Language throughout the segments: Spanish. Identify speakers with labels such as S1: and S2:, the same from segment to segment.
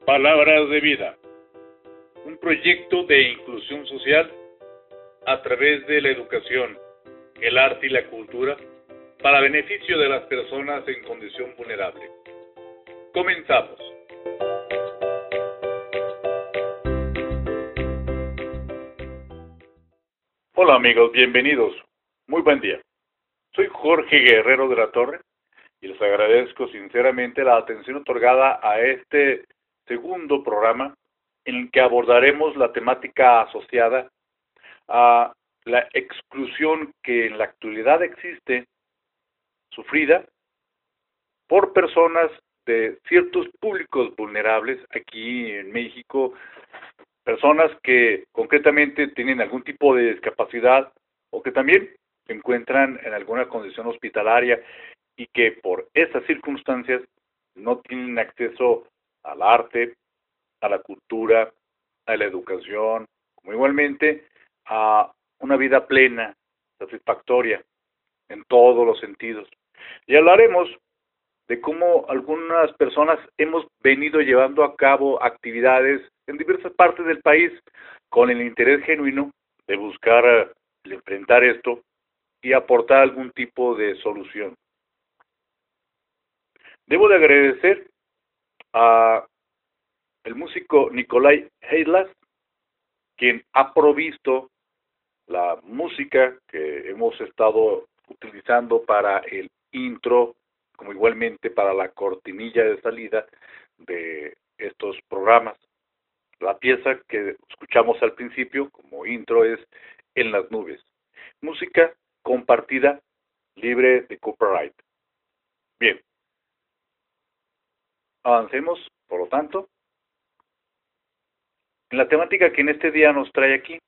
S1: Palabras de Vida, un proyecto de inclusión social a través de la educación, el arte y la cultura para beneficio de las personas en condición vulnerable. Comenzamos. Hola amigos, bienvenidos. Muy buen día. Soy Jorge Guerrero de la Torre y les agradezco sinceramente la atención otorgada a este segundo programa en el que abordaremos la temática asociada a la exclusión que en la actualidad existe, sufrida por personas de ciertos públicos vulnerables aquí en México, personas que concretamente tienen algún tipo de discapacidad o que también se encuentran en alguna condición hospitalaria y que por estas circunstancias no tienen acceso al arte, a la cultura, a la educación, como igualmente a una vida plena, satisfactoria, en todos los sentidos. Y hablaremos de cómo algunas personas hemos venido llevando a cabo actividades en diversas partes del país con el interés genuino de buscar enfrentar esto y aportar algún tipo de solución. Debo de agradecer a el músico Nikolai Heidlas, quien ha provisto la música que hemos estado utilizando para el intro, como igualmente para la cortinilla de salida de estos programas. La pieza que escuchamos al principio como intro es En las nubes. Música compartida, libre de copyright. Bien, avancemos, por lo tanto, en la temática que en este día nos trae aquí.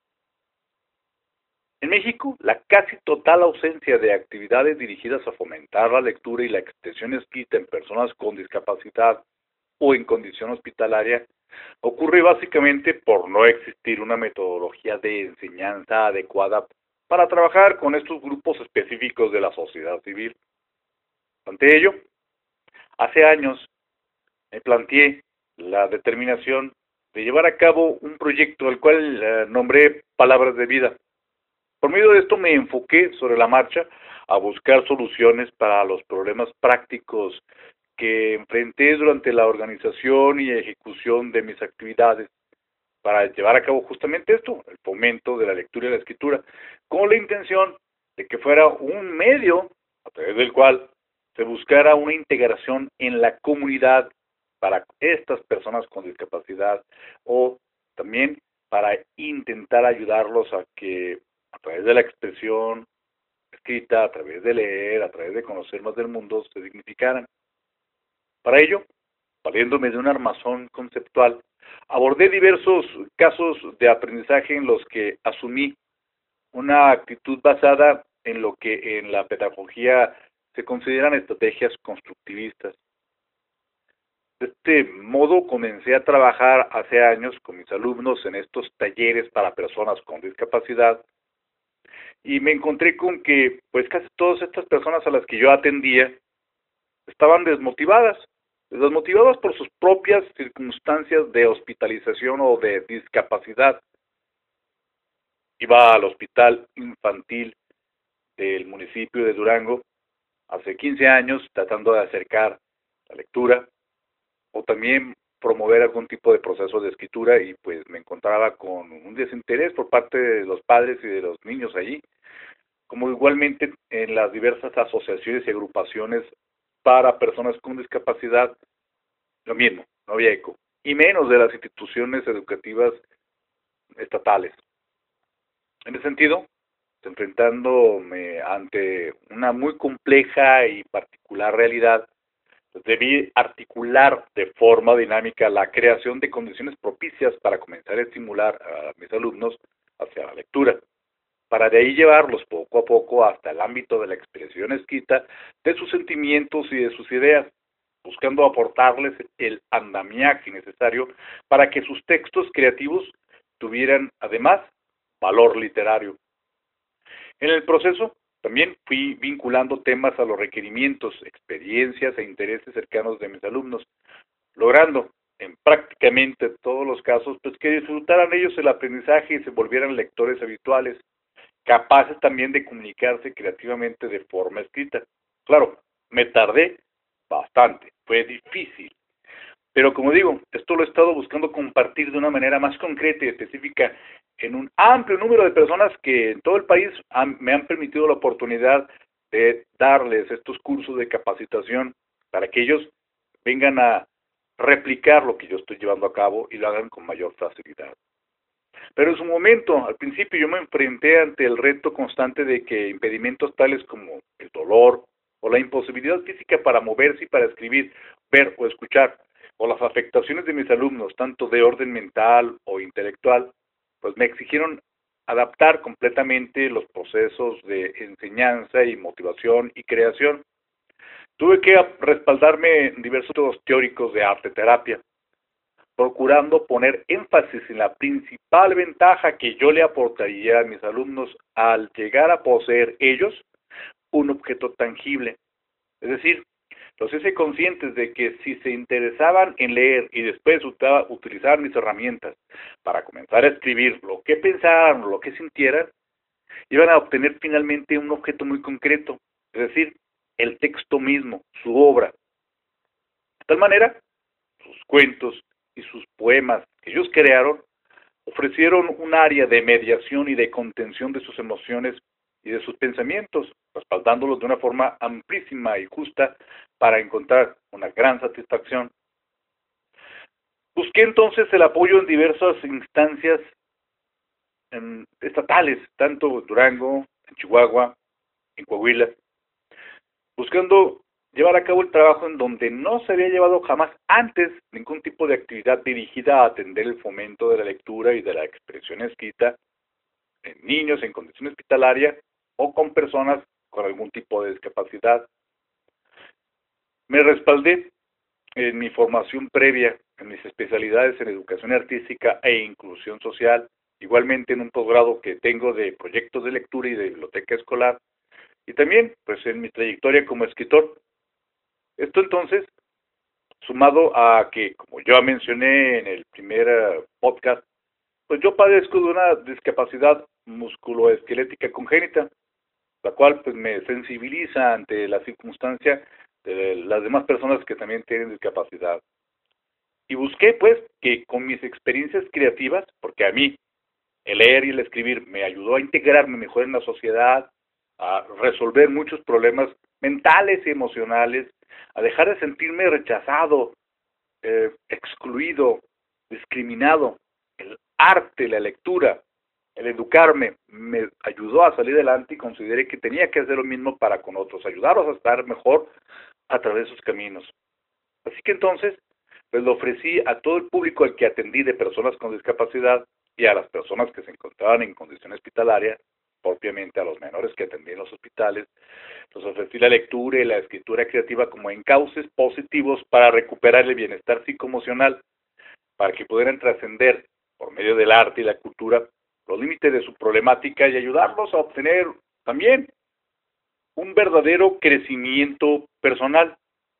S1: En México, la casi total ausencia de actividades dirigidas a fomentar la lectura y la extensión escrita en personas con discapacidad o en condición hospitalaria ocurre básicamente por no existir una metodología de enseñanza adecuada para trabajar con estos grupos específicos de la sociedad civil. Ante ello, hace años me planteé la determinación de llevar a cabo un proyecto al cual nombré Palabras de Vida. Por medio de esto me enfoqué sobre la marcha a buscar soluciones para los problemas prácticos que enfrenté durante la organización y ejecución de mis actividades para llevar a cabo justamente esto, el fomento de la lectura y la escritura, con la intención de que fuera un medio a través del cual se buscara una integración en la comunidad para estas personas con discapacidad o también para intentar ayudarlos a que a través de la expresión escrita, a través de leer, a través de conocer más del mundo, se dignificaran. Para ello, valiéndome de un armazón conceptual, abordé diversos casos de aprendizaje en los que asumí una actitud basada en lo que en la pedagogía se consideran estrategias constructivistas. De este modo comencé a trabajar hace años con mis alumnos en estos talleres para personas con discapacidad y me encontré con que pues casi todas estas personas a las que yo atendía estaban desmotivadas por sus propias circunstancias de hospitalización o de discapacidad. Iba al hospital infantil del municipio de Durango hace 15 años tratando de acercar la lectura o también promover algún tipo de proceso de escritura y pues me encontraba con un desinterés por parte de los padres y de los niños allí, como igualmente en las diversas asociaciones y agrupaciones para personas con discapacidad, lo mismo, no había eco, y menos de las instituciones educativas estatales. En ese sentido, enfrentándome ante una muy compleja y particular realidad, debí articular de forma dinámica la creación de condiciones propicias para comenzar a estimular a mis alumnos hacia la lectura, para de ahí llevarlos poco a poco hasta el ámbito de la expresión escrita de sus sentimientos y de sus ideas, buscando aportarles el andamiaje necesario para que sus textos creativos tuvieran además valor literario. En el proceso también fui vinculando temas a los requerimientos, experiencias e intereses cercanos de mis alumnos, logrando en prácticamente todos los casos, pues que disfrutaran ellos el aprendizaje y se volvieran lectores habituales, capaces también de comunicarse creativamente de forma escrita. Claro, me tardé bastante, fue difícil, pero como digo, esto lo he estado buscando compartir de una manera más concreta y específica en un amplio número de personas que en todo el país me han permitido la oportunidad de darles estos cursos de capacitación para que ellos vengan a replicar lo que yo estoy llevando a cabo y lo hagan con mayor facilidad. Pero en su momento, al principio, yo me enfrenté ante el reto constante de que impedimentos tales como el dolor o la imposibilidad física para moverse y para escribir, ver o escuchar, o las afectaciones de mis alumnos, tanto de orden mental o intelectual, pues me exigieron adaptar completamente los procesos de enseñanza y motivación y creación. Tuve que respaldarme en diversos teóricos de arte terapia, procurando poner énfasis en la principal ventaja que yo le aportaría a mis alumnos al llegar a poseer ellos un objeto tangible. Es decir, los hice conscientes de que si se interesaban en leer y después utilizar mis herramientas para comenzar a escribir lo que pensaran o lo que sintieran, iban a obtener finalmente un objeto muy concreto, es decir, el texto mismo, su obra. De tal manera, sus cuentos y sus poemas que ellos crearon ofrecieron un área de mediación y de contención de sus emociones y de sus pensamientos, respaldándolos de una forma amplísima y justa para encontrar una gran satisfacción. Busqué entonces el apoyo en diversas instancias estatales, tanto en Durango, en Chihuahua, en Coahuila, buscando llevar a cabo el trabajo en donde no se había llevado jamás antes ningún tipo de actividad dirigida a atender el fomento de la lectura y de la expresión escrita en niños en condición hospitalaria o con personas con algún tipo de discapacidad. Me respaldé en mi formación previa, en mis especialidades en educación artística e inclusión social, igualmente en un posgrado que tengo de proyectos de lectura y de biblioteca escolar, y también pues en mi trayectoria como escritor. Esto entonces, sumado a que, como ya mencioné en el primer podcast, pues yo padezco de una discapacidad musculoesquelética congénita, la cual pues me sensibiliza ante la circunstancia de las demás personas que también tienen discapacidad. Y busqué pues que con mis experiencias creativas, porque a mí el leer y el escribir me ayudó a integrarme mejor en la sociedad, a resolver muchos problemas mentales y emocionales, a dejar de sentirme rechazado, excluido, discriminado. El arte, la lectura, el educarme me ayudó a salir adelante y consideré que tenía que hacer lo mismo para con otros, ayudarlos a estar mejor a través de sus caminos. Así que entonces, pues lo ofrecí a todo el público al que atendí de personas con discapacidad y a las personas que se encontraban en condición hospitalaria, propiamente a los menores que atendí en los hospitales. Les ofrecí la lectura y la escritura creativa como encauces positivos para recuperar el bienestar psicoemocional, para que pudieran trascender por medio del arte y la cultura los límites de su problemática y ayudarlos a obtener también un verdadero crecimiento personal.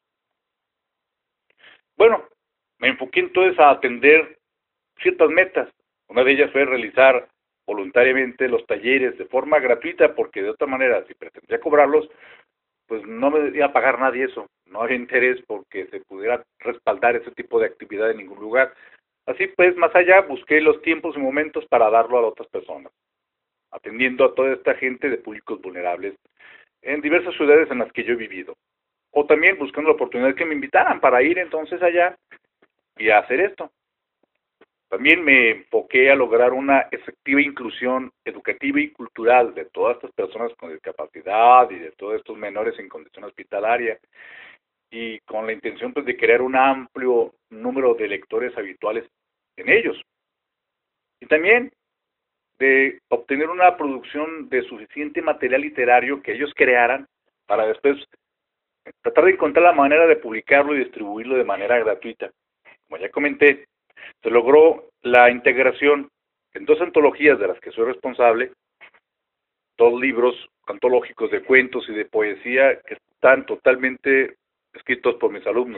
S1: Bueno, me enfoqué entonces a atender ciertas metas. Una de ellas fue realizar voluntariamente los talleres de forma gratuita, porque de otra manera, si pretendía cobrarlos, pues no me iba a pagar nadie eso. No había interés porque se pudiera respaldar ese tipo de actividad en ningún lugar. Así pues, más allá, busqué los tiempos y momentos para darlo a otras personas, atendiendo a toda esta gente de públicos vulnerables en diversas ciudades en las que yo he vivido. O también buscando la oportunidad que me invitaran para ir entonces allá y a hacer esto. También me enfoqué a lograr una efectiva inclusión educativa y cultural de todas estas personas con discapacidad y de todos estos menores en condición hospitalaria, y con la intención pues de crear un amplio número de lectores habituales en ellos. Y también de obtener una producción de suficiente material literario que ellos crearan para después tratar de encontrar la manera de publicarlo y distribuirlo de manera gratuita. Como ya comenté, se logró la integración en dos antologías de las que soy responsable, dos libros antológicos de cuentos y de poesía que están totalmente escritos por mis alumnos.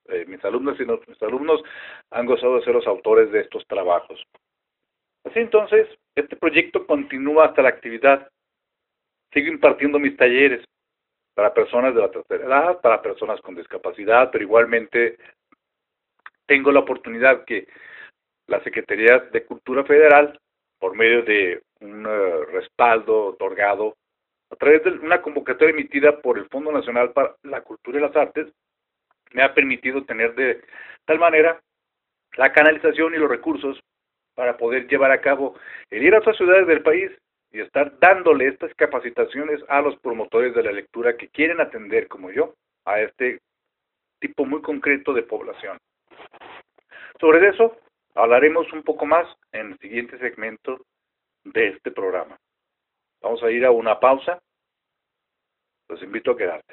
S1: mis alumnas y nuestros alumnos han gozado de ser los autores de estos trabajos. Así entonces, este proyecto continúa hasta la actividad. Sigo impartiendo mis talleres para personas de la tercera edad, para personas con discapacidad, pero igualmente tengo la oportunidad que la Secretaría de Cultura Federal, por medio de un respaldo otorgado a través de una convocatoria emitida por el Fondo Nacional para la Cultura y las Artes, me ha permitido tener de tal manera la canalización y los recursos para poder llevar a cabo el ir a otras ciudades del país y estar dándole estas capacitaciones a los promotores de la lectura que quieren atender, como yo, a este tipo muy concreto de población. Sobre eso hablaremos un poco más en el siguiente segmento de este programa. Vamos a ir a una pausa. Los invito a quedarse.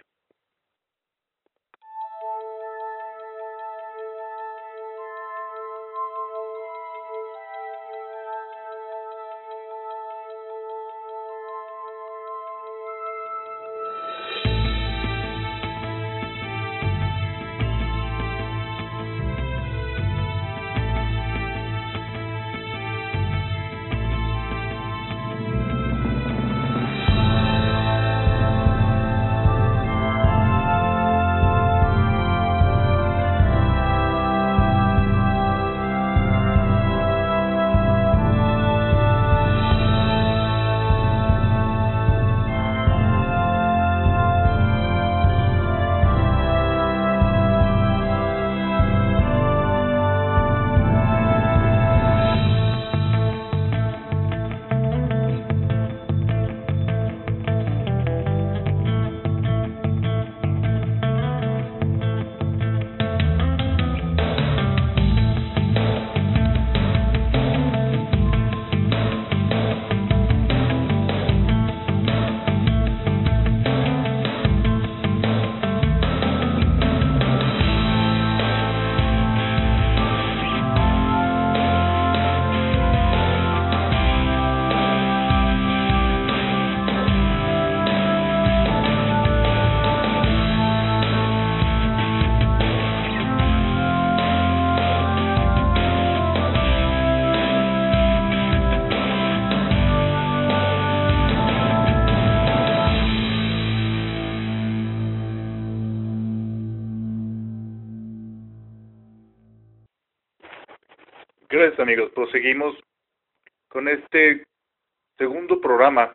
S1: Gracias, amigos. Proseguimos con este segundo programa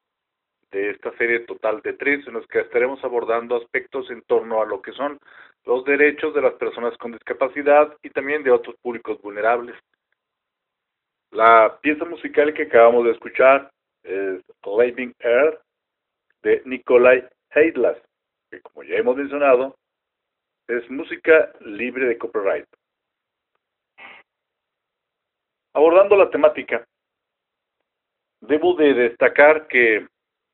S1: de esta serie total de 3, en los que estaremos abordando aspectos en torno a lo que son los derechos de las personas con discapacidad y también de otros públicos vulnerables. La pieza musical que acabamos de escuchar es Living Earth de Nikolai Heidlas, que como ya hemos mencionado, es música libre de copyright. Abordando la temática, debo de destacar que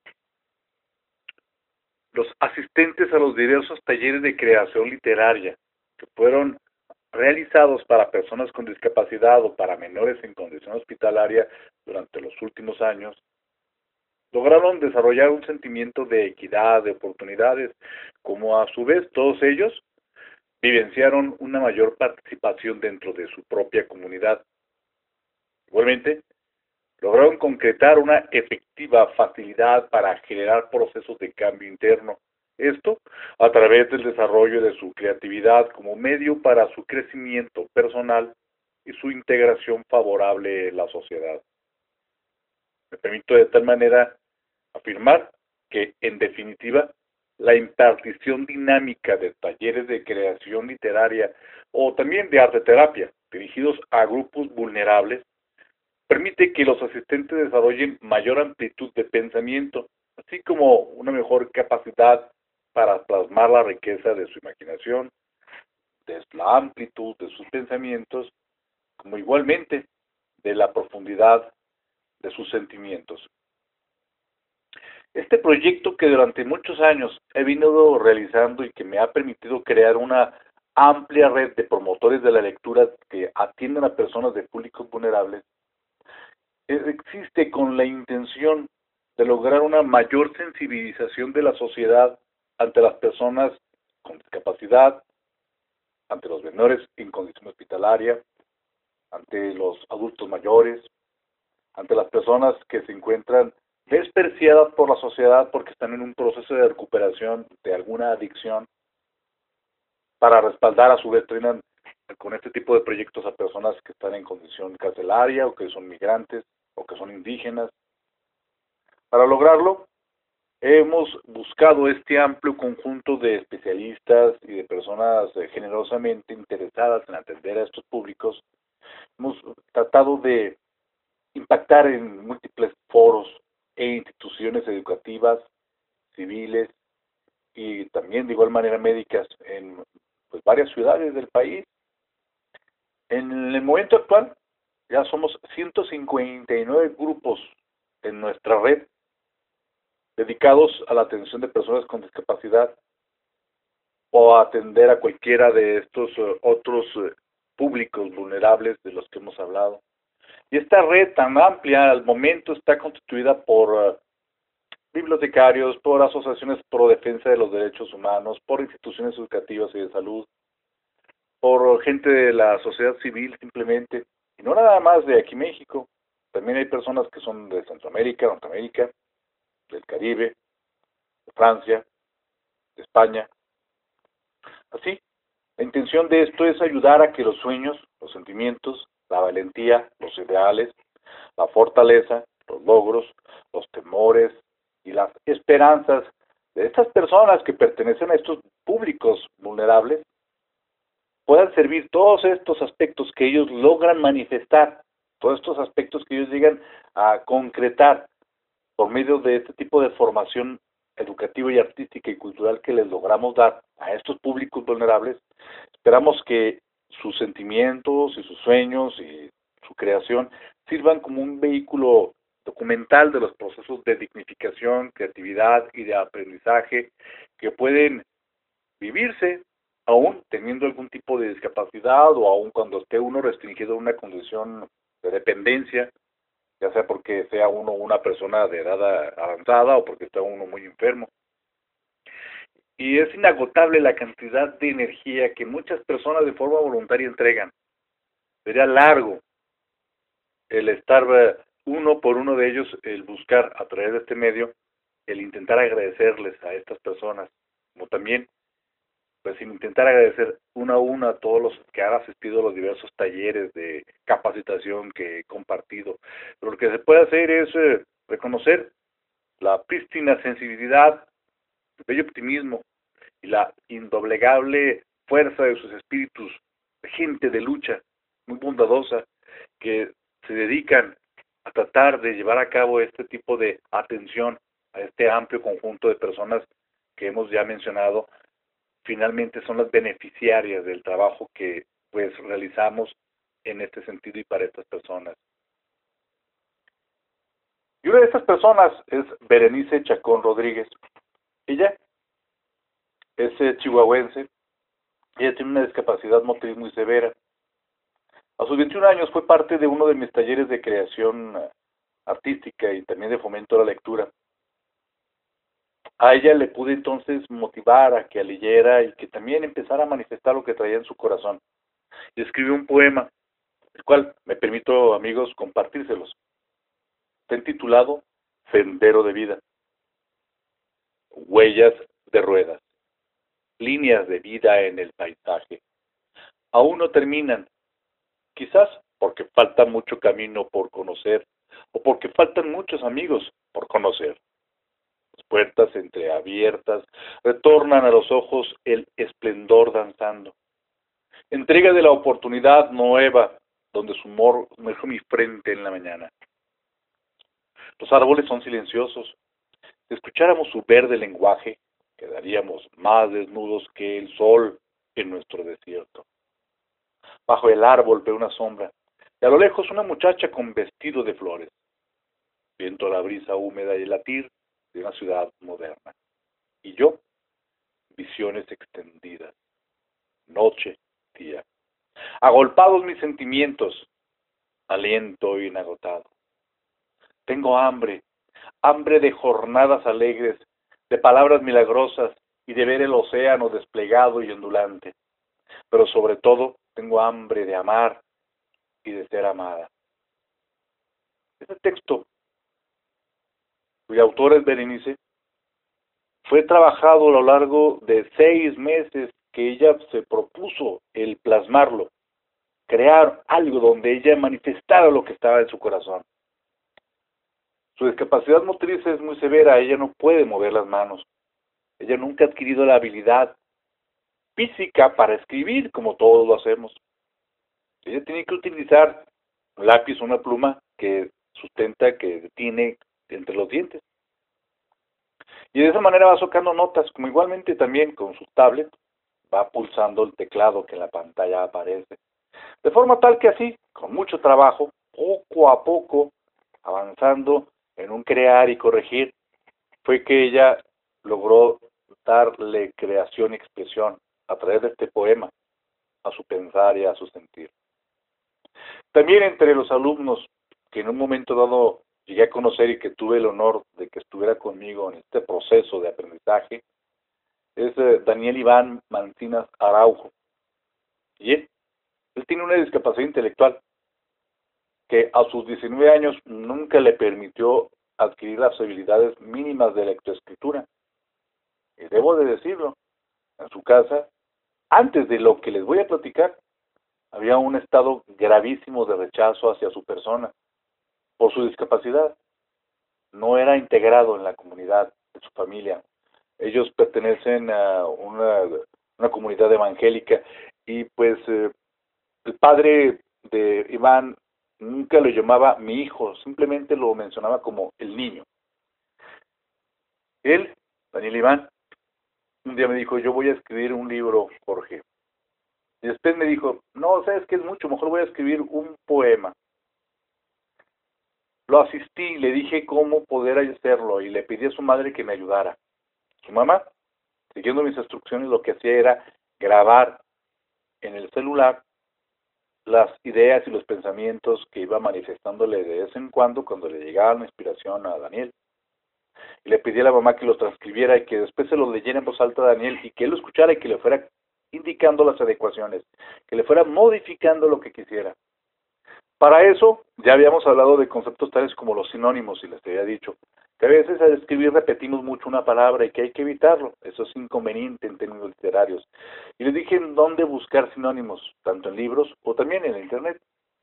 S1: los asistentes a los diversos talleres de creación literaria que fueron realizados para personas con discapacidad o para menores en condición hospitalaria durante los últimos años, lograron desarrollar un sentimiento de equidad, de oportunidades, como a su vez todos ellos vivenciaron una mayor participación dentro de su propia comunidad. Igualmente, lograron concretar una efectiva facilidad para generar procesos de cambio interno. Esto a través del desarrollo de su creatividad como medio para su crecimiento personal y su integración favorable en la sociedad. Me permito de tal manera afirmar que, en definitiva, la impartición dinámica de talleres de creación literaria o también de arte terapia dirigidos a grupos vulnerables permite que los asistentes desarrollen mayor amplitud de pensamiento, así como una mejor capacidad para plasmar la riqueza de su imaginación, de la amplitud de sus pensamientos, como igualmente de la profundidad de sus sentimientos. Este proyecto que durante muchos años he venido realizando y que me ha permitido crear una amplia red de promotores de la lectura que atienden a personas de públicos vulnerables, existe con la intención de lograr una mayor sensibilización de la sociedad ante las personas con discapacidad, ante los menores en condición hospitalaria, ante los adultos mayores, ante las personas que se encuentran despreciadas por la sociedad porque están en un proceso de recuperación de alguna adicción, para respaldar a su vez tienen con este tipo de proyectos a personas que están en condición carcelaria o que son migrantes o que son indígenas. Para lograrlo, hemos buscado este amplio conjunto de especialistas y de personas generosamente interesadas en atender a estos públicos. Hemos tratado de impactar en múltiples foros e instituciones educativas, civiles y también de igual manera médicas en pues, varias ciudades del país. En el momento actual ya somos 159 grupos en nuestra red dedicados a la atención de personas con discapacidad o a atender a cualquiera de estos otros públicos vulnerables de los que hemos hablado. Y esta red tan amplia al momento está constituida por bibliotecarios, por asociaciones pro defensa de los derechos humanos, por instituciones educativas y de salud, por gente de la sociedad civil simplemente, y no nada más de aquí México, también hay personas que son de Centroamérica, Norteamérica, del Caribe, de Francia, de España. Así, la intención de esto es ayudar a que los sueños, los sentimientos, la valentía, los ideales, la fortaleza, los logros, los temores y las esperanzas de estas personas que pertenecen a estos públicos vulnerables puedan servir todos estos aspectos que ellos logran manifestar, todos estos aspectos que ellos llegan a concretar por medio de este tipo de formación educativa y artística y cultural que les logramos dar a estos públicos vulnerables. Esperamos que sus sentimientos y sus sueños y su creación sirvan como un vehículo documental de los procesos de dignificación, creatividad y de aprendizaje que pueden vivirse aún teniendo algún tipo de discapacidad o aún cuando esté uno restringido a una condición de dependencia, ya sea porque sea uno una persona de edad avanzada o porque está uno muy enfermo. Y es inagotable la cantidad de energía que muchas personas de forma voluntaria entregan. Sería largo el estar uno por uno de ellos, el buscar a través de este medio, el intentar agradecerles a estas personas, como también pues sin intentar agradecer uno a uno a todos los que han asistido a los diversos talleres de capacitación que he compartido. Pero lo que se puede hacer es reconocer la prístina sensibilidad, el bello optimismo y la indoblegable fuerza de sus espíritus, de gente de lucha, muy bondadosa, que se dedican a tratar de llevar a cabo este tipo de atención a este amplio conjunto de personas que hemos ya mencionado. Finalmente son las beneficiarias del trabajo que pues realizamos en este sentido y para estas personas. Y una de estas personas es Berenice Chacón Rodríguez. Ella es chihuahuense. Ella tiene una discapacidad motriz muy severa. A sus 21 años fue parte de uno de mis talleres de creación artística y también de fomento a la lectura. A ella le pude entonces motivar a que leyera y que también empezara a manifestar lo que traía en su corazón. Y escribió un poema, el cual me permito, amigos, compartírselos. Está intitulado Sendero de Vida. Huellas de ruedas, líneas de vida en el paisaje. Aún no terminan, quizás porque falta mucho camino por conocer o porque faltan muchos amigos por conocer. Las puertas entreabiertas retornan a los ojos el esplendor danzando. Entrega de la oportunidad nueva, donde su humor mejor mi frente en la mañana. Los árboles son silenciosos. Si escucháramos su verde lenguaje, quedaríamos más desnudos que el sol en nuestro desierto. Bajo el árbol veo una sombra, y a lo lejos una muchacha con vestido de flores. Viento la brisa húmeda y el latir de una ciudad moderna. Y yo, visiones extendidas, noche, día. Agolpados mis sentimientos, aliento inagotado. Tengo hambre, hambre de jornadas alegres, de palabras milagrosas y de ver el océano desplegado y ondulante. pero sobre todo tengo hambre de amar y de ser amada. Este texto, cuyo autor es Berenice, fue trabajado a lo largo de 6 meses que ella se propuso el plasmarlo, crear algo donde ella manifestara lo que estaba en su corazón. Su discapacidad motriz es muy severa, ella no puede mover las manos. Ella nunca ha adquirido la habilidad física para escribir como todos lo hacemos. Ella tiene que utilizar un lápiz o una pluma que sustenta, que tiene entre los dientes. Y de esa manera va sacando notas, como igualmente también con su tablet va pulsando el teclado que en la pantalla aparece. De forma tal que así, con mucho trabajo, poco a poco, avanzando en un crear y corregir, fue que ella logró darle creación y expresión a través de este poema a su pensar y a su sentir. También entre los alumnos que en un momento dado llegué a conocer y que tuve el honor de que estuviera conmigo en este proceso de aprendizaje, es Daniel Iván Mancinas Araujo. Y él tiene una discapacidad intelectual que a sus 19 años nunca le permitió adquirir las habilidades mínimas de lectoescritura. Y debo de decirlo, en su casa, antes de lo que les voy a platicar, había un estado gravísimo de rechazo hacia su persona por su discapacidad. No era integrado en la comunidad de su familia. Ellos pertenecen a una comunidad evangélica y pues el padre de Iván nunca lo llamaba mi hijo, simplemente lo mencionaba como el niño. Él, Daniel Iván, un día me dijo, yo voy a escribir un libro, Jorge. Y después me dijo, no, sabes que es mucho, mejor voy a escribir un poema. Lo asistí, le dije cómo poder hacerlo y le pedí a su madre que me ayudara. Su mamá, siguiendo mis instrucciones, lo que hacía era grabar en el celular las ideas y los pensamientos que iba manifestándole de vez en cuando le llegaba la inspiración a Daniel. Y le pedí a la mamá que los transcribiera y que después se los leyera en voz alta a Daniel y que él lo escuchara y que le fuera indicando las adecuaciones, que le fuera modificando lo que quisiera. Para eso, ya habíamos hablado de conceptos tales como los sinónimos, y les había dicho que a veces al escribir repetimos mucho una palabra y que hay que evitarlo. Eso es inconveniente en términos literarios. Y les dije en dónde buscar sinónimos, tanto en libros o también en internet.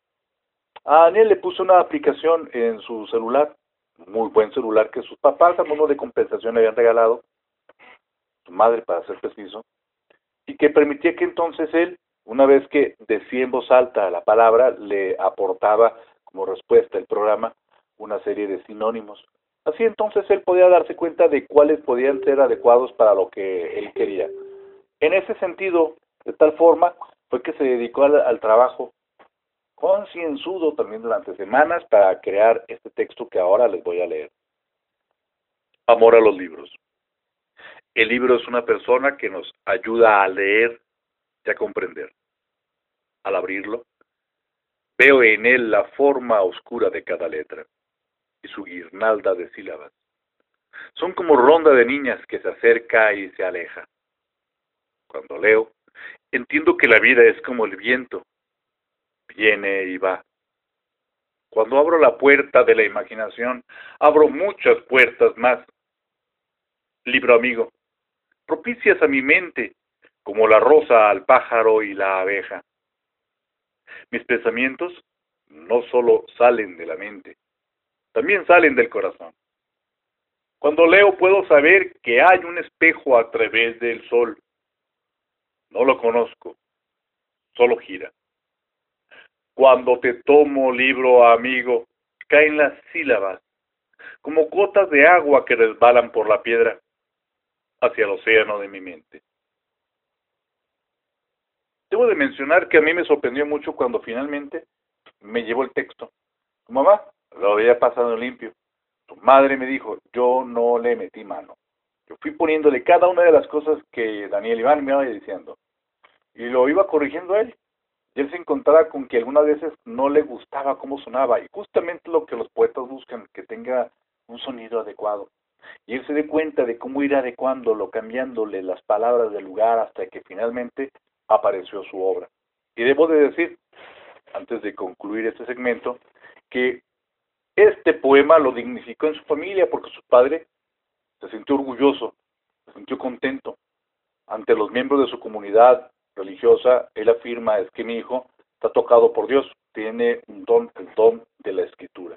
S1: A Daniel le puso una aplicación en su celular, muy buen celular que sus papás a modo de compensación le habían regalado, su madre para ser preciso, y que permitía que entonces él, una vez que decía en voz alta la palabra, le aportaba como respuesta el programa una serie de sinónimos. Así entonces él podía darse cuenta de cuáles podían ser adecuados para lo que él quería. En ese sentido, de tal forma, fue que se dedicó al trabajo concienzudo también durante semanas para crear este texto que ahora les voy a leer. Amor a los libros. El libro es una persona que nos ayuda a leer y a comprender. Al abrirlo, veo en él la forma oscura de cada letra y su guirnalda de sílabas. Son como ronda de niñas que se acerca y se aleja. Cuando leo, entiendo que la vida es como el viento, viene y va. Cuando abro la puerta de la imaginación, abro muchas puertas más. Libro amigo, propicias a mi mente como la rosa al pájaro y la abeja. Mis pensamientos no solo salen de la mente, también salen del corazón. Cuando leo puedo saber que hay un espejo a través del sol. No lo conozco, solo gira. Cuando te tomo, libro amigo, caen las sílabas, como gotas de agua que resbalan por la piedra hacia el océano de mi mente. Debo de mencionar que a mí me sorprendió mucho cuando finalmente me llevó el texto. Tu mamá lo había pasado limpio. Tu madre me dijo, yo no le metí mano. Yo fui poniéndole cada una de las cosas que Daniel Iván me iba diciendo. Y lo iba corrigiendo a él. Y él se encontraba con que algunas veces no le gustaba cómo sonaba. Y justamente lo que los poetas buscan, que tenga un sonido adecuado. Y él se dé cuenta de cómo ir adecuándolo, cambiándole las palabras del lugar hasta que finalmente apareció su obra. Y debo de decir, antes de concluir este segmento, que este poema lo dignificó en su familia porque su padre se sintió orgulloso, se sintió contento. Ante los miembros de su comunidad religiosa, él afirma, es que mi hijo está tocado por Dios, tiene un don, el don de la escritura.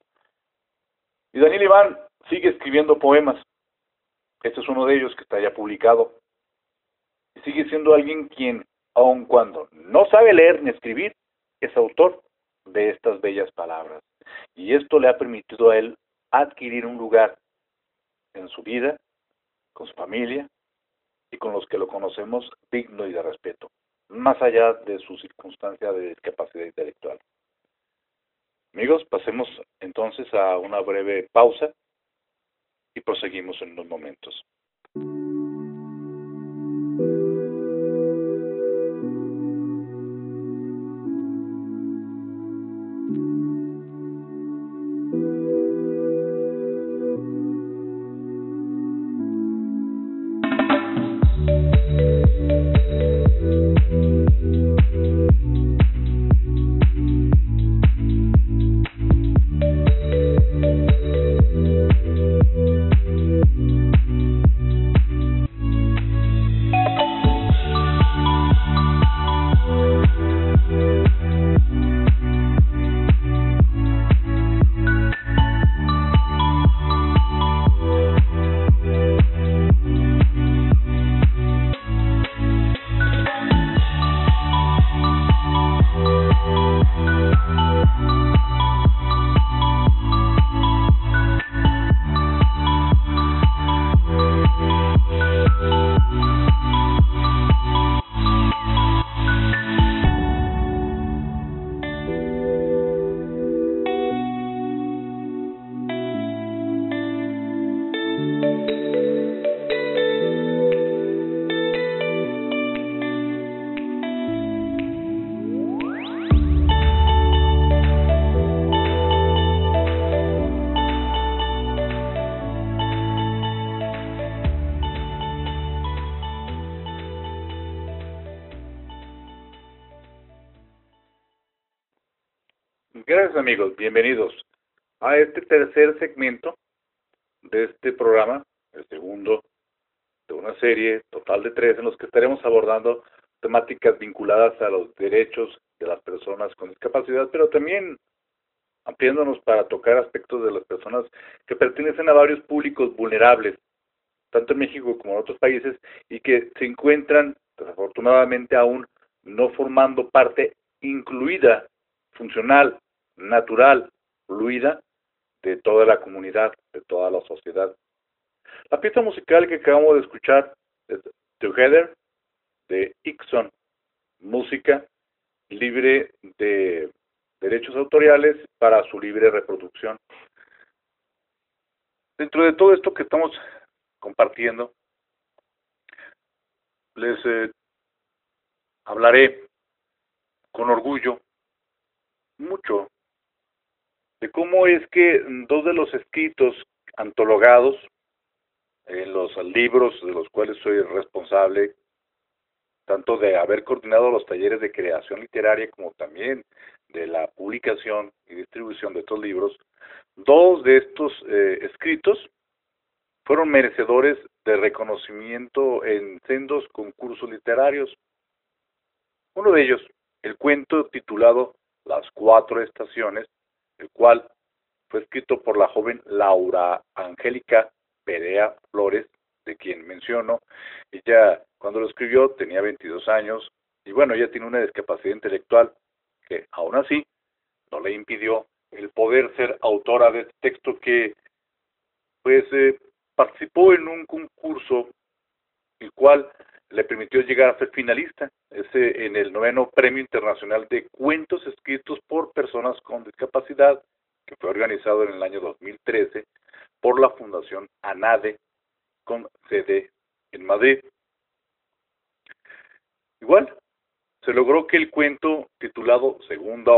S1: Y Daniel Iván sigue escribiendo poemas. Este es uno de ellos que está ya publicado. Y sigue siendo alguien quien, aun cuando no sabe leer ni escribir, es autor de estas bellas palabras. Y esto le ha permitido a él adquirir un lugar en su vida, con su familia y con los que lo conocemos digno y de respeto, más allá de su circunstancia de discapacidad intelectual. Amigos, pasemos entonces a una breve pausa y proseguimos en unos momentos. Gracias amigos, bienvenidos a este tercer segmento de este programa, el segundo de una serie total de 3 en los que estaremos abordando temáticas vinculadas a los derechos de las personas con discapacidad, pero también ampliándonos para tocar aspectos de las personas que pertenecen a varios públicos vulnerables, tanto en México como en otros países, y que se encuentran desafortunadamente aún no formando parte incluida, funcional, natural, fluida de toda la comunidad, de toda la sociedad. La pieza musical que acabamos de escuchar es Together de Ixon, música libre de derechos autoriales para su libre reproducción. Dentro de todo esto que estamos compartiendo, les hablaré con orgullo mucho de cómo es que 2 de los escritos antologados en los libros de los cuales soy responsable, tanto de haber coordinado los talleres de creación literaria como también de la publicación y distribución de estos libros, 2 de estos escritos fueron merecedores de reconocimiento en sendos concursos literarios. Uno de ellos, el cuento titulado Las 4 estaciones, el cual fue escrito por la joven Laura Angélica Perea Flores, de quien menciono. Ella, cuando lo escribió, tenía 22 años, y bueno, ella tiene una discapacidad intelectual que, aún así, no le impidió el poder ser autora de este texto que, pues, participó en un concurso, el cual le permitió llegar a ser finalista, en el 9º Premio Internacional de Cuentos Escritos por Personas con Discapacidad, que fue organizado en el año 2013 por la Fundación ANADE, con sede en Madrid. Igual, se logró que el cuento titulado Segunda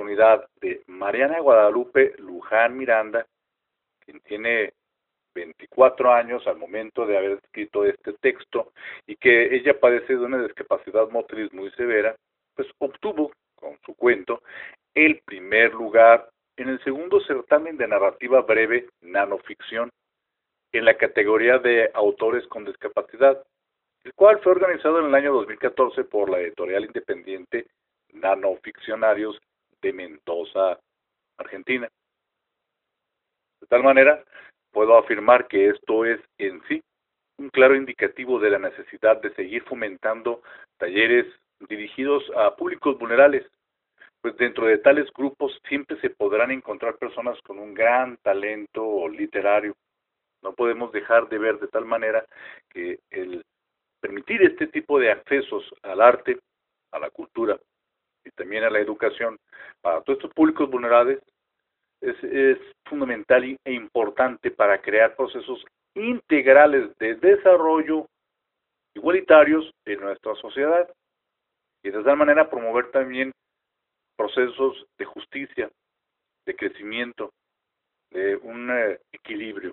S1: Oportunidad de Mariana Guadalupe Luján Miranda, quien tiene 4 años al momento de haber escrito este texto y que ella padece de una discapacidad motriz muy severa, pues obtuvo, con su cuento, el primer lugar en el segundo certamen de narrativa breve nanoficción en la categoría de autores con discapacidad, el cual fue organizado en el año 2014 por la editorial independiente Nanoficcionarios de Mendoza, Argentina. De tal manera, puedo afirmar que esto es en sí un claro indicativo de la necesidad de seguir fomentando talleres dirigidos a públicos vulnerables, pues dentro de tales grupos siempre se podrán encontrar personas con un gran talento literario. No podemos dejar de ver de tal manera que el permitir este tipo de accesos al arte, a la cultura y también a la educación para todos estos públicos vulnerables es fundamental e importante para crear procesos integrales de desarrollo igualitarios en nuestra sociedad y de tal manera promover también procesos de justicia, de crecimiento, de un equilibrio.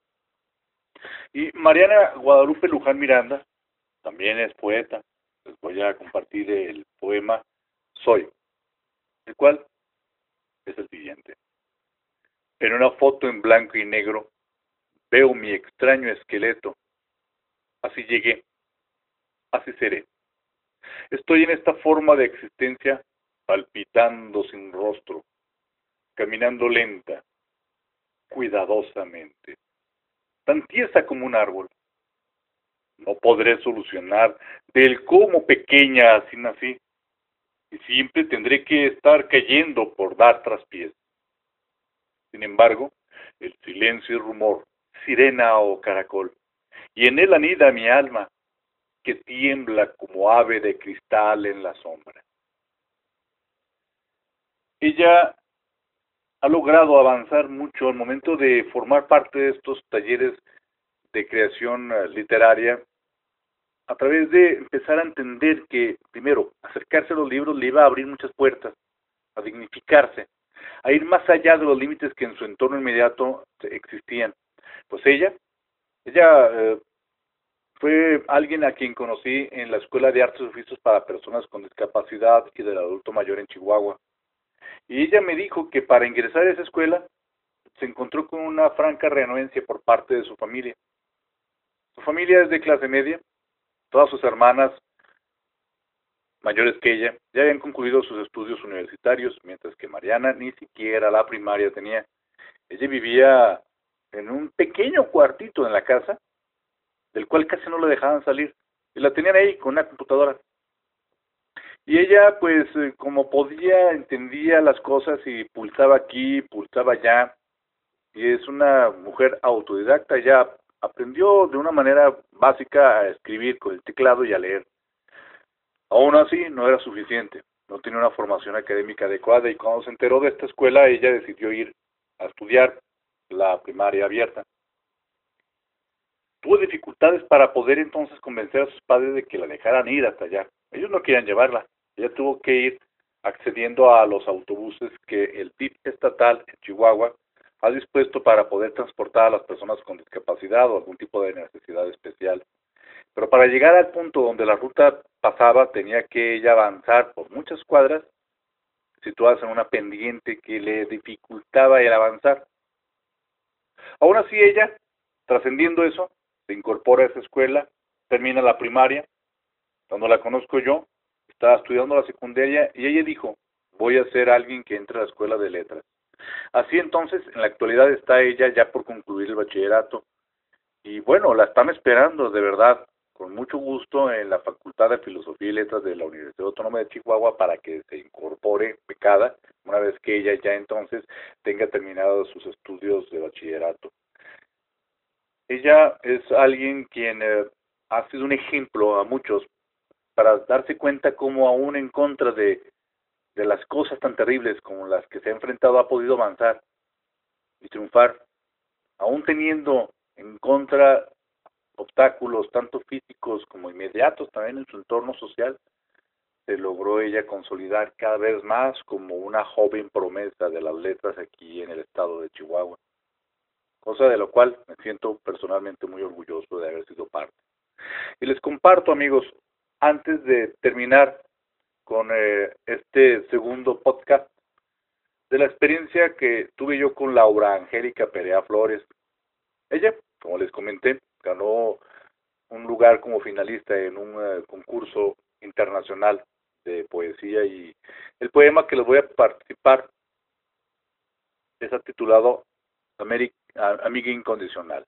S1: Y Mariana Guadalupe Luján Miranda también es poeta. Les voy a compartir el poema Soy, el cual es el siguiente. En una foto en blanco y negro veo mi extraño esqueleto. Así llegué, así seré. Estoy en esta forma de existencia palpitando sin rostro, caminando lenta, cuidadosamente, tan tiesa como un árbol. No podré solucionar del cómo pequeña así nací, y siempre tendré que estar cayendo por dar traspiés. Sin embargo, el silencio y rumor, sirena o caracol, y en él anida mi alma, que tiembla como ave de cristal en la sombra. Ella ha logrado avanzar mucho al momento de formar parte de estos talleres de creación literaria a través de empezar a entender que, primero, acercarse a los libros le iba a abrir muchas puertas, a dignificarse, a ir más allá de los límites que en su entorno inmediato existían. Pues ella fue alguien a quien conocí en la Escuela de Artes y Oficios para Personas con Discapacidad y del Adulto Mayor en Chihuahua. Y ella me dijo que para ingresar a esa escuela se encontró con una franca renuencia por parte de su familia. Su familia es de clase media, todas sus hermanas mayores que ella ya habían concluido sus estudios universitarios, mientras que Mariana ni siquiera la primaria tenía. Ella vivía en un pequeño cuartito en la casa, del cual casi no le dejaban salir, y la tenían ahí con una computadora. Y ella, pues, como podía, entendía las cosas y pulsaba aquí, pulsaba allá, y es una mujer autodidacta, ya aprendió de una manera básica a escribir con el teclado y a leer. Aún así, no era suficiente, no tenía una formación académica adecuada y cuando se enteró de esta escuela, ella decidió ir a estudiar la primaria abierta. Tuvo dificultades para poder entonces convencer a sus padres de que la dejaran ir hasta allá. Ellos no querían llevarla. Ella tuvo que ir accediendo a los autobuses que el DIF estatal en Chihuahua ha dispuesto para poder transportar a las personas con discapacidad o algún tipo de necesidad especial. Pero para llegar al punto donde la ruta pasaba, tenía que ella avanzar por muchas cuadras, situadas en una pendiente que le dificultaba el avanzar. Aún así ella, trascendiendo eso, se incorpora a esa escuela, termina la primaria. Cuando la conozco yo, estaba estudiando la secundaria y ella dijo, voy a ser alguien que entre a la escuela de letras. Así entonces, en la actualidad está ella ya por concluir el bachillerato. Y bueno, la están esperando de verdad, con mucho gusto, en la Facultad de Filosofía y Letras de la Universidad Autónoma de Chihuahua para que se incorpore becada, una vez que ella ya entonces tenga terminados sus estudios de bachillerato. Ella es alguien quien ha sido un ejemplo a muchos para darse cuenta cómo aún en contra de las cosas tan terribles como las que se ha enfrentado ha podido avanzar y triunfar, aún teniendo en contra obstáculos tanto físicos como inmediatos también en su entorno social, se logró ella consolidar cada vez más como una joven promesa de las letras aquí en el estado de Chihuahua. cosa de lo cual me siento personalmente muy orgulloso de haber sido parte. Y les comparto, amigos, antes de terminar con este segundo podcast, de la experiencia que tuve yo con Laura Angélica Perea Flores. Ella, como les comenté, ganó un lugar como finalista en un concurso internacional de poesía, y el poema que les voy a participar está titulado Amiga Incondicional.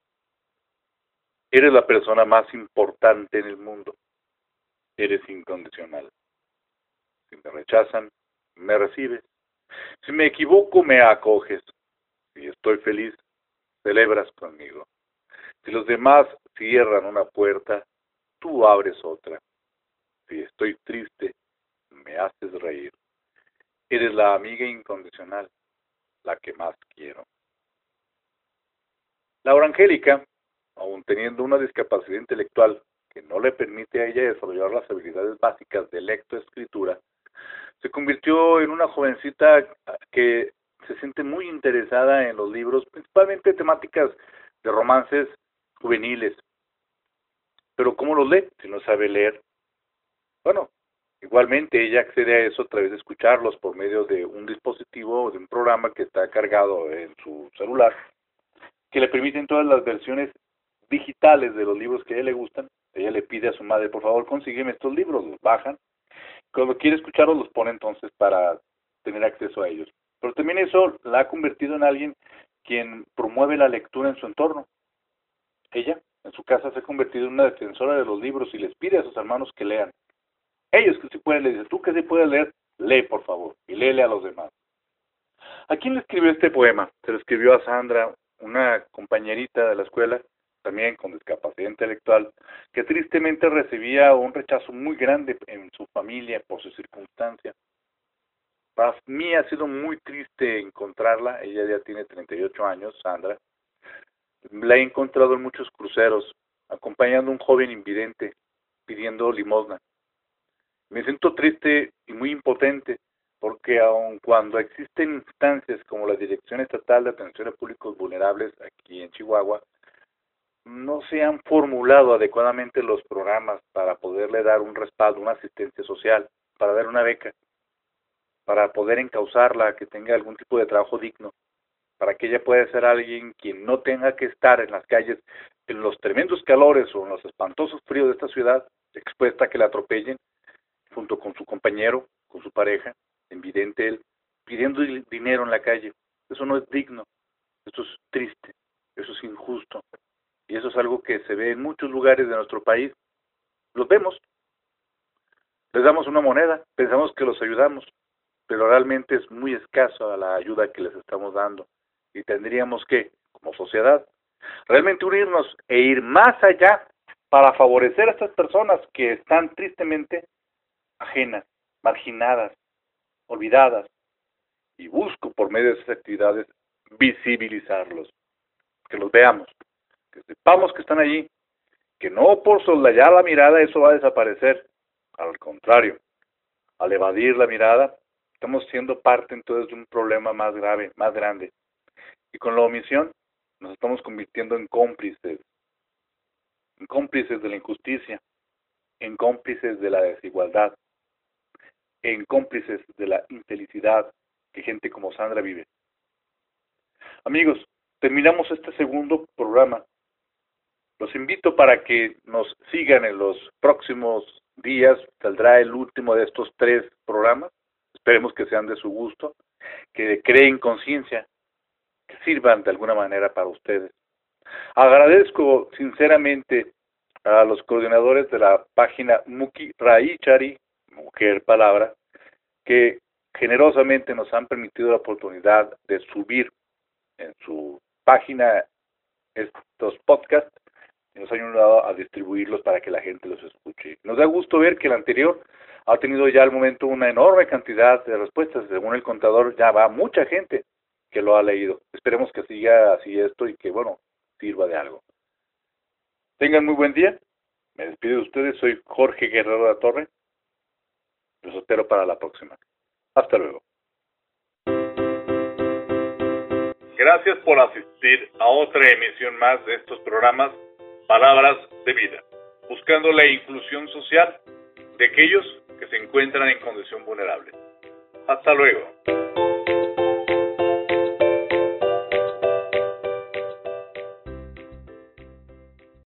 S1: Eres la persona más importante en el mundo. Eres incondicional. Si me rechazan, me recibes. Si me equivoco, me acoges. Si estoy feliz, celebras conmigo. Si los demás cierran una puerta, tú abres otra. Si estoy triste, me haces reír. Eres la amiga incondicional, la que más quiero. Laura Angélica, aun teniendo una discapacidad intelectual que no le permite a ella desarrollar las habilidades básicas de lectoescritura, se convirtió en una jovencita que se siente muy interesada en los libros, principalmente temáticas de romances juveniles. Pero ¿cómo los lee si no sabe leer? Bueno, igualmente ella accede a eso a través de escucharlos por medio de un dispositivo o de un programa que está cargado en su celular, que le permiten todas las versiones digitales de los libros que a ella le gustan. Ella le pide a su madre, por favor, consígueme estos libros, los bajan. Cuando quiere escucharlos, los pone entonces para tener acceso a ellos. Pero también eso la ha convertido en alguien quien promueve la lectura en su entorno. Ella, en su casa, se ha convertido en una defensora de los libros y les pide a sus hermanos que lean. Ellos que sí pueden leer, dicen, tú que sí puedes leer, lee por favor, y léele a los demás. ¿A quién le escribió este poema? Se lo escribió a Sandra, una compañerita de la escuela, también con discapacidad intelectual, que tristemente recibía un rechazo muy grande en su familia por su circunstancia. Para mí ha sido muy triste encontrarla. Ella ya tiene 38 años, Sandra. La he encontrado en muchos cruceros, acompañando a un joven invidente, pidiendo limosna. Me siento triste y muy impotente, porque aun cuando existen instancias como la Dirección Estatal de Atención a Públicos Vulnerables aquí en Chihuahua, no se han formulado adecuadamente los programas para poderle dar un respaldo, una asistencia social, para dar una beca, para poder encauzarla, que tenga algún tipo de trabajo digno, para que ella pueda ser alguien quien no tenga que estar en las calles en los tremendos calores o en los espantosos fríos de esta ciudad, expuesta a que la atropellen, junto con su compañero, con su pareja, invidente él, pidiendo dinero en la calle. Eso no es digno, eso es triste, eso es injusto, y eso es algo que se ve en muchos lugares de nuestro país. Los vemos, les damos una moneda, pensamos que los ayudamos, pero realmente es muy escasa la ayuda que les estamos dando, y tendríamos que, como sociedad, realmente unirnos e ir más allá para favorecer a estas personas que están tristemente ajenas, marginadas, olvidadas, y busco por medio de esas actividades visibilizarlos, que los veamos, que sepamos que están allí, que no por soslayar la mirada eso va a desaparecer. Al contrario, al evadir la mirada, estamos siendo parte entonces de un problema más grave, más grande. Y con la omisión nos estamos convirtiendo en cómplices de la injusticia, en cómplices de la desigualdad, en cómplices de la infelicidad que gente como Sandra vive. Amigos, terminamos este segundo programa. Los invito para que nos sigan en los próximos días. Saldrá el último de estos 3 programas. Esperemos que sean de su gusto, que creen conciencia, que sirvan de alguna manera para ustedes. Agradezco sinceramente a los coordinadores de la página Muki Raichari, Mujer Palabra, que generosamente nos han permitido la oportunidad de subir en su página estos podcasts y nos han ayudado a distribuirlos para que la gente los escuche. Nos da gusto ver que el anterior ha tenido ya al momento una enorme cantidad de respuestas. Según el contador, ya va mucha gente que lo ha leído. Esperemos que siga así esto y que, bueno, sirva de algo. Tengan muy buen día. Me despido de ustedes. Soy Jorge Guerrero de la Torre. Los espero para la próxima. Hasta luego. Gracias por asistir a otra emisión más de estos programas Palabras de Vida, buscando la inclusión social de aquellos que se encuentran en condición vulnerable. Hasta luego.